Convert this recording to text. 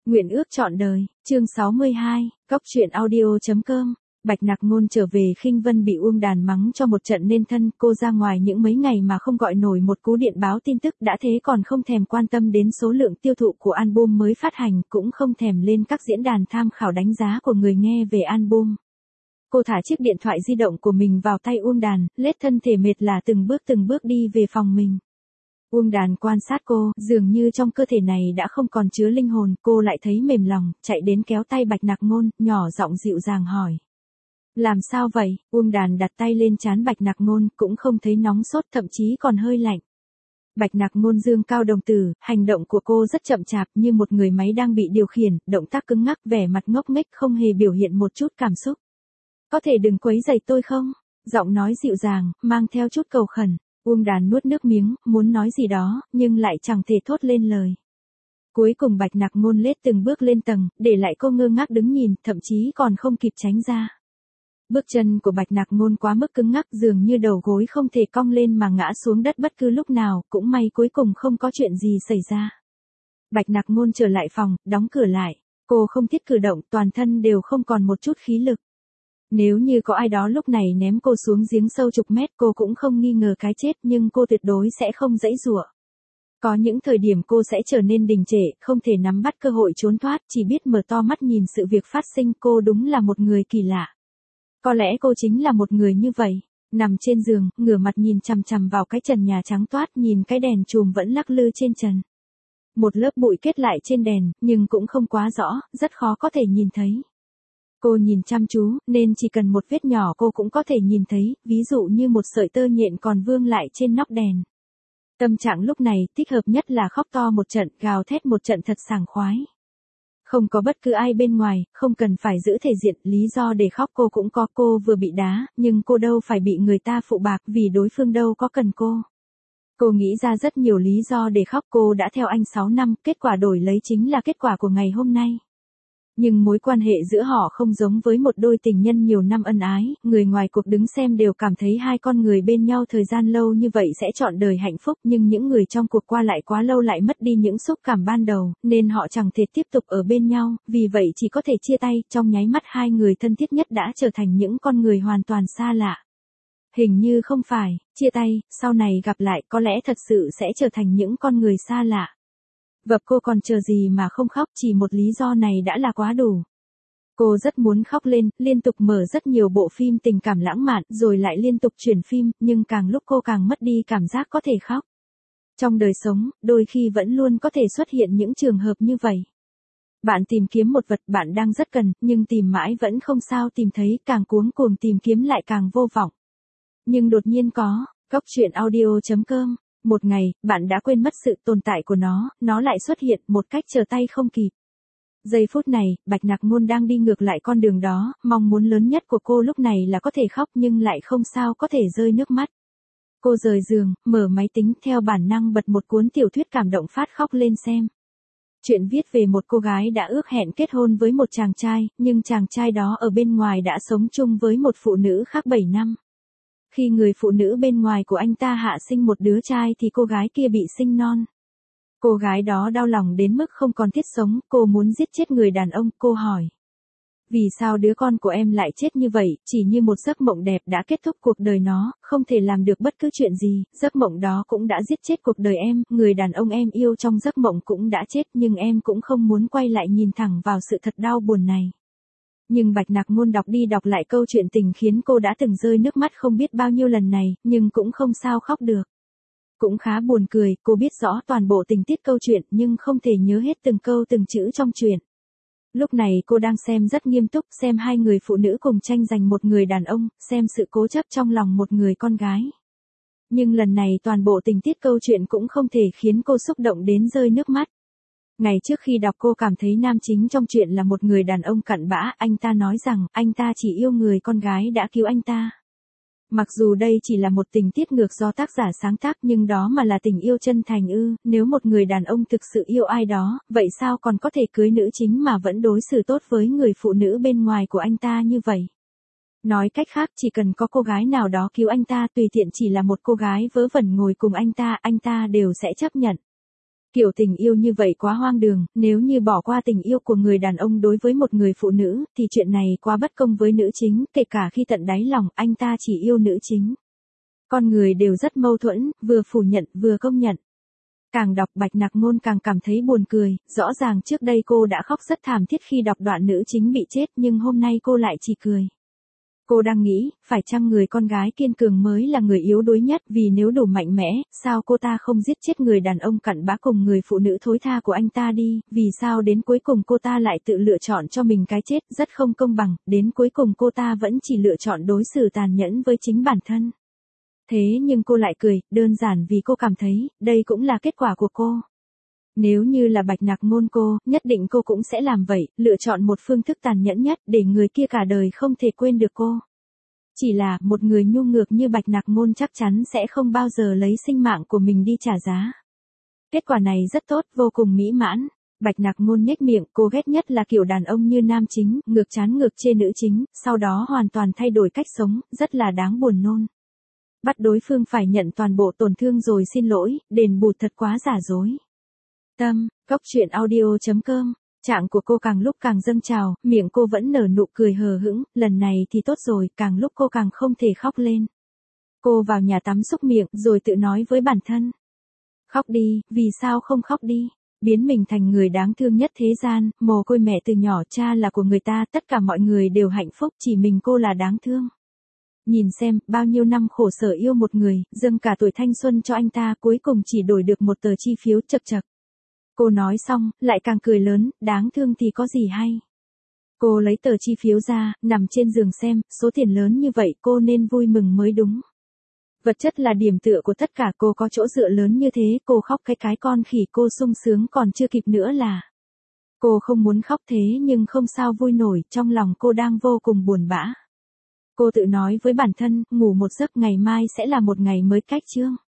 Nguyện ước trọn đời, chương 62, Cóc truyện audio.com. Bạch Nặc Ngôn trở về Khinh Vân bị Uông Đàn mắng cho một trận nên thân, cô ra ngoài những mấy ngày mà không gọi nổi một cú điện báo tin tức, đã thế còn không thèm quan tâm đến số lượng tiêu thụ của album mới phát hành, cũng không thèm lên các diễn đàn tham khảo đánh giá của người nghe về album. Cô thả chiếc điện thoại di động của mình vào tay Uông Đàn, lết thân thể mệt lả từng bước đi về phòng mình. Uông Đàn quan sát cô, dường như trong cơ thể này đã không còn chứa linh hồn, cô lại thấy mềm lòng, chạy đến kéo tay Bạch Nặc Ngôn, nhỏ giọng dịu dàng hỏi. Làm sao vậy? Uông Đàn đặt tay lên trán Bạch Nặc Ngôn, cũng không thấy nóng sốt, thậm chí còn hơi lạnh. Bạch Nặc Ngôn dương cao đồng tử, hành động của cô rất chậm chạp, như một người máy đang bị điều khiển, động tác cứng ngắc, vẻ mặt ngốc nghếch, không hề biểu hiện một chút cảm xúc. Có thể đừng quấy rầy tôi không? Giọng nói dịu dàng, mang theo chút cầu khẩn. Uông Đàn nuốt nước miếng, muốn nói gì đó, nhưng lại chẳng thể thốt lên lời. Cuối cùng Bạch Nặc Ngôn lết từng bước lên tầng, để lại cô ngơ ngác đứng nhìn, thậm chí còn không kịp tránh ra. Bước chân của Bạch Nặc Ngôn quá mức cứng ngắc, dường như đầu gối không thể cong lên mà ngã xuống đất bất cứ lúc nào, cũng may cuối cùng không có chuyện gì xảy ra. Bạch Nặc Ngôn trở lại phòng, đóng cửa lại. Cô không thiết cử động, toàn thân đều không còn một chút khí lực. Nếu như có ai đó lúc này ném cô xuống giếng sâu chục mét, cô cũng không nghi ngờ cái chết, nhưng cô tuyệt đối sẽ không giãy giụa. Có những thời điểm cô sẽ trở nên đình trệ, không thể nắm bắt cơ hội trốn thoát, chỉ biết mở to mắt nhìn sự việc phát sinh. Cô đúng là một người kỳ lạ. Có lẽ cô chính là một người như vậy. Nằm trên giường, ngửa mặt nhìn chằm chằm vào cái trần nhà trắng toát, nhìn cái đèn chùm vẫn lắc lư trên trần. Một lớp bụi kết lại trên đèn, nhưng cũng không quá rõ, rất khó có thể nhìn thấy. Cô nhìn chăm chú, nên chỉ cần một vết nhỏ cô cũng có thể nhìn thấy, ví dụ như một sợi tơ nhện còn vương lại trên nóc đèn. Tâm trạng lúc này, thích hợp nhất là khóc to một trận, gào thét một trận thật sảng khoái. Không có bất cứ ai bên ngoài, không cần phải giữ thể diện, lý do để khóc cô cũng có, cô vừa bị đá, nhưng cô đâu phải bị người ta phụ bạc, vì đối phương đâu có cần cô. Cô nghĩ ra rất nhiều lý do để khóc, cô đã theo anh 6 năm, kết quả đổi lấy chính là kết quả của ngày hôm nay. Nhưng mối quan hệ giữa họ không giống với một đôi tình nhân nhiều năm ân ái, người ngoài cuộc đứng xem đều cảm thấy hai con người bên nhau thời gian lâu như vậy sẽ trọn đời hạnh phúc, nhưng những người trong cuộc qua lại quá lâu lại mất đi những xúc cảm ban đầu, nên họ chẳng thể tiếp tục ở bên nhau, vì vậy chỉ có thể chia tay. Trong nháy mắt hai người thân thiết nhất đã trở thành những con người hoàn toàn xa lạ. Hình như không phải, chia tay, sau này gặp lại có lẽ thật sự sẽ trở thành những con người xa lạ. Vập cô còn chờ gì mà không khóc, chỉ một lý do này đã là quá đủ. Cô rất muốn khóc lên, liên tục mở rất nhiều bộ phim tình cảm lãng mạn, rồi lại liên tục chuyển phim, nhưng càng lúc cô càng mất đi cảm giác có thể khóc. Trong đời sống, đôi khi vẫn luôn có thể xuất hiện những trường hợp như vậy. Bạn tìm kiếm một vật bạn đang rất cần, nhưng tìm mãi vẫn không sao tìm thấy, càng cuống cuồng tìm kiếm lại càng vô vọng. Nhưng đột nhiên có, Cóc truyện audio.com. Một ngày, bạn đã quên mất sự tồn tại của nó lại xuất hiện một cách trở tay không kịp. Giây phút này, Bạch Nặc Ngôn đang đi ngược lại con đường đó, mong muốn lớn nhất của cô lúc này là có thể khóc nhưng lại không sao có thể rơi nước mắt. Cô rời giường, mở máy tính, theo bản năng bật một cuốn tiểu thuyết cảm động phát khóc lên xem. Chuyện viết về một cô gái đã ước hẹn kết hôn với một chàng trai, nhưng chàng trai đó ở bên ngoài đã sống chung với một phụ nữ khác 7 năm. Khi người phụ nữ bên ngoài của anh ta hạ sinh một đứa trai thì cô gái kia bị sinh non. Cô gái đó đau lòng đến mức không còn thiết sống, cô muốn giết chết người đàn ông, cô hỏi. Vì sao đứa con của em lại chết như vậy, chỉ như một giấc mộng đẹp đã kết thúc cuộc đời nó, không thể làm được bất cứ chuyện gì, giấc mộng đó cũng đã giết chết cuộc đời em, người đàn ông em yêu trong giấc mộng cũng đã chết, nhưng em cũng không muốn quay lại nhìn thẳng vào sự thật đau buồn này. Nhưng Bạch Nặc Ngôn đọc đi đọc lại câu chuyện tình khiến cô đã từng rơi nước mắt không biết bao nhiêu lần này, nhưng cũng không sao khóc được. Cũng khá buồn cười, cô biết rõ toàn bộ tình tiết câu chuyện nhưng không thể nhớ hết từng câu từng chữ trong chuyện. Lúc này cô đang xem rất nghiêm túc, xem hai người phụ nữ cùng tranh giành một người đàn ông, xem sự cố chấp trong lòng một người con gái. Nhưng lần này toàn bộ tình tiết câu chuyện cũng không thể khiến cô xúc động đến rơi nước mắt. Ngày trước khi đọc cô cảm thấy nam chính trong chuyện là một người đàn ông cặn bã, anh ta nói rằng anh ta chỉ yêu người con gái đã cứu anh ta. Mặc dù đây chỉ là một tình tiết ngược do tác giả sáng tác nhưng đó mà là tình yêu chân thành ư, nếu một người đàn ông thực sự yêu ai đó, vậy sao còn có thể cưới nữ chính mà vẫn đối xử tốt với người phụ nữ bên ngoài của anh ta như vậy? Nói cách khác, chỉ cần có cô gái nào đó cứu anh ta, tùy tiện chỉ là một cô gái vớ vẩn ngồi cùng anh ta đều sẽ chấp nhận. Kiểu tình yêu như vậy quá hoang đường, nếu như bỏ qua tình yêu của người đàn ông đối với một người phụ nữ, thì chuyện này quá bất công với nữ chính, kể cả khi tận đáy lòng anh ta chỉ yêu nữ chính. Con người đều rất mâu thuẫn, vừa phủ nhận vừa công nhận. Càng đọc Bạch Nặc Ngôn càng cảm thấy buồn cười, rõ ràng trước đây cô đã khóc rất thảm thiết khi đọc đoạn nữ chính bị chết nhưng hôm nay cô lại chỉ cười. Cô đang nghĩ, phải chăng người con gái kiên cường mới là người yếu đuối nhất, vì nếu đủ mạnh mẽ, sao cô ta không giết chết người đàn ông cặn bã cùng người phụ nữ thối tha của anh ta đi, vì sao đến cuối cùng cô ta lại tự lựa chọn cho mình cái chết, rất không công bằng, đến cuối cùng cô ta vẫn chỉ lựa chọn đối xử tàn nhẫn với chính bản thân. Thế nhưng cô lại cười, đơn giản vì cô cảm thấy, đây cũng là kết quả của cô. Nếu như là Bạch Nặc Ngôn cô, nhất định cô cũng sẽ làm vậy, lựa chọn một phương thức tàn nhẫn nhất để người kia cả đời không thể quên được cô. Chỉ là, một người nhu nhược như Bạch Nặc Ngôn chắc chắn sẽ không bao giờ lấy sinh mạng của mình đi trả giá. Kết quả này rất tốt, vô cùng mỹ mãn. Bạch Nặc Ngôn nhếch miệng, cô ghét nhất là kiểu đàn ông như nam chính, ngược chán ngược chê nữ chính, sau đó hoàn toàn thay đổi cách sống, rất là đáng buồn nôn. Bắt đối phương phải nhận toàn bộ tổn thương rồi xin lỗi, đền bù thật quá giả dối. Tâm, góc truyện audio.com. Trạng của cô càng lúc càng dâng trào, miệng cô vẫn nở nụ cười hờ hững, lần này thì tốt rồi, càng lúc cô càng không thể khóc lên. Cô vào nhà tắm xúc miệng, rồi tự nói với bản thân. Khóc đi, vì sao không khóc đi? Biến mình thành người đáng thương nhất thế gian, mồ côi mẹ từ nhỏ, cha là của người ta, tất cả mọi người đều hạnh phúc, chỉ mình cô là đáng thương. Nhìn xem, bao nhiêu năm khổ sở yêu một người, dâng cả tuổi thanh xuân cho anh ta, cuối cùng chỉ đổi được một tờ chi phiếu, chật chật. Cô nói xong, lại càng cười lớn, đáng thương thì có gì hay. Cô lấy tờ chi phiếu ra, nằm trên giường xem, số tiền lớn như vậy cô nên vui mừng mới đúng. Vật chất là điểm tựa của tất cả, cô có chỗ dựa lớn như thế, cô khóc cái con khỉ, cô sung sướng còn chưa kịp nữa là. Cô không muốn khóc thế nhưng không sao vui nổi, trong lòng cô đang vô cùng buồn bã. Cô tự nói với bản thân, ngủ một giấc ngày mai sẽ là một ngày mới cách chương.